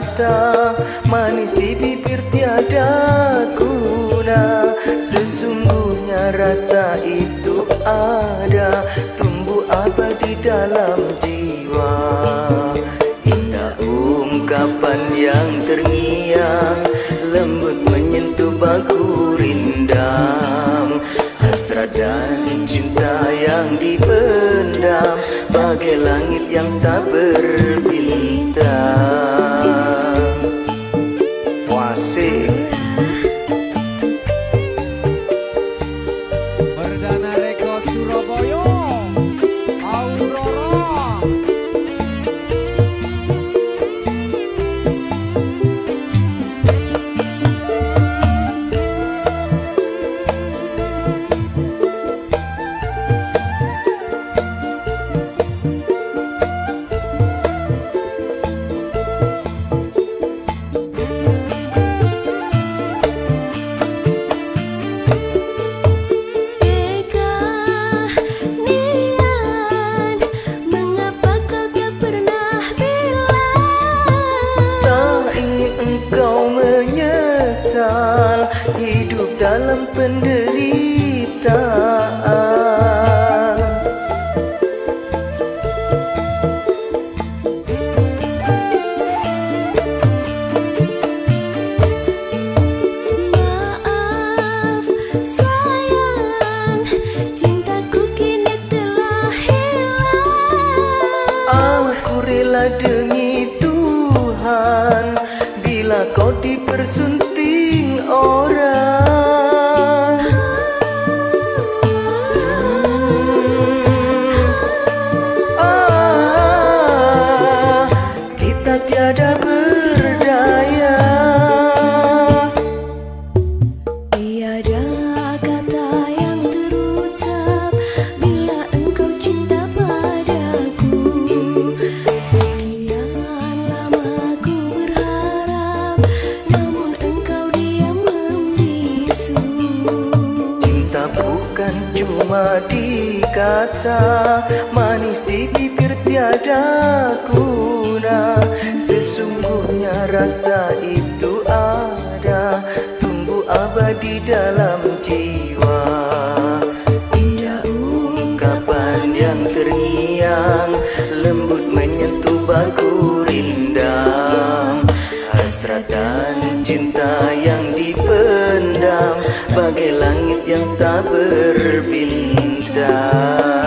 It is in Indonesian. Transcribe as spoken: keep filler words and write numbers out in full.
kata, manis di bibir tiada guna. Sesungguhnya rasa itu ada, tumbuh abadi dalam jiwa. Indah ungkapan yang terngiang, lembut menyentuh baku rindam. Hasrat dan cinta yang dipendam, bagai langit yang tak berbintang. Wasik Perdana Rekod Surabaya, Aurora. hidup dalam penderitaan. Maaf sayang, cintaku kini telah hilang. Aku rela demi Tuhan bila kau dipersunting orang. hmm. ah, Kita tiada berdaya. Tiada kata yang terucap bila engkau cinta padaku. Sekian lama ku berharap, namun engkau diam membisu. Cinta bukan cuma di kata, manis di bibir tiada guna. Sesungguhnya rasa itu ada, tumbuh abadi dalam jiwa. Indah ungkapan yang terngiang, lembut menyentuh baku rindam. Hasrat dan cinta yang dipendam, bagai langit yang tak berbintang.